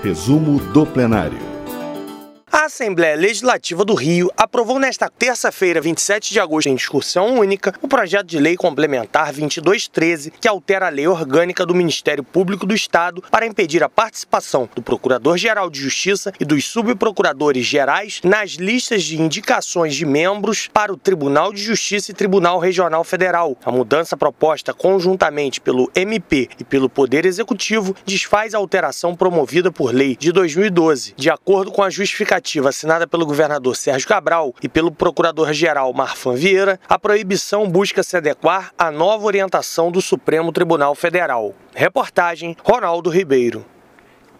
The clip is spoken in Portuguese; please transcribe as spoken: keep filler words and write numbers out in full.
Resumo do plenário. A Assembleia Legislativa do Rio aprovou nesta terça-feira, vinte e sete de agosto, em discussão única, o projeto de lei complementar vinte e dois treze, que altera a lei orgânica do Ministério Público do Estado para impedir a participação do Procurador-Geral de Justiça e dos subprocuradores gerais nas listas de indicações de membros para o Tribunal de Justiça e Tribunal Regional Federal. A mudança proposta conjuntamente pelo M P e pelo Poder Executivo desfaz a alteração promovida por lei de dois mil e doze. De acordo com a justificativa assinada pelo governador Sérgio Cabral e pelo procurador-geral Marfan Vieira, a proibição busca se adequar à nova orientação do Supremo Tribunal Federal. Reportagem Ronaldo Ribeiro.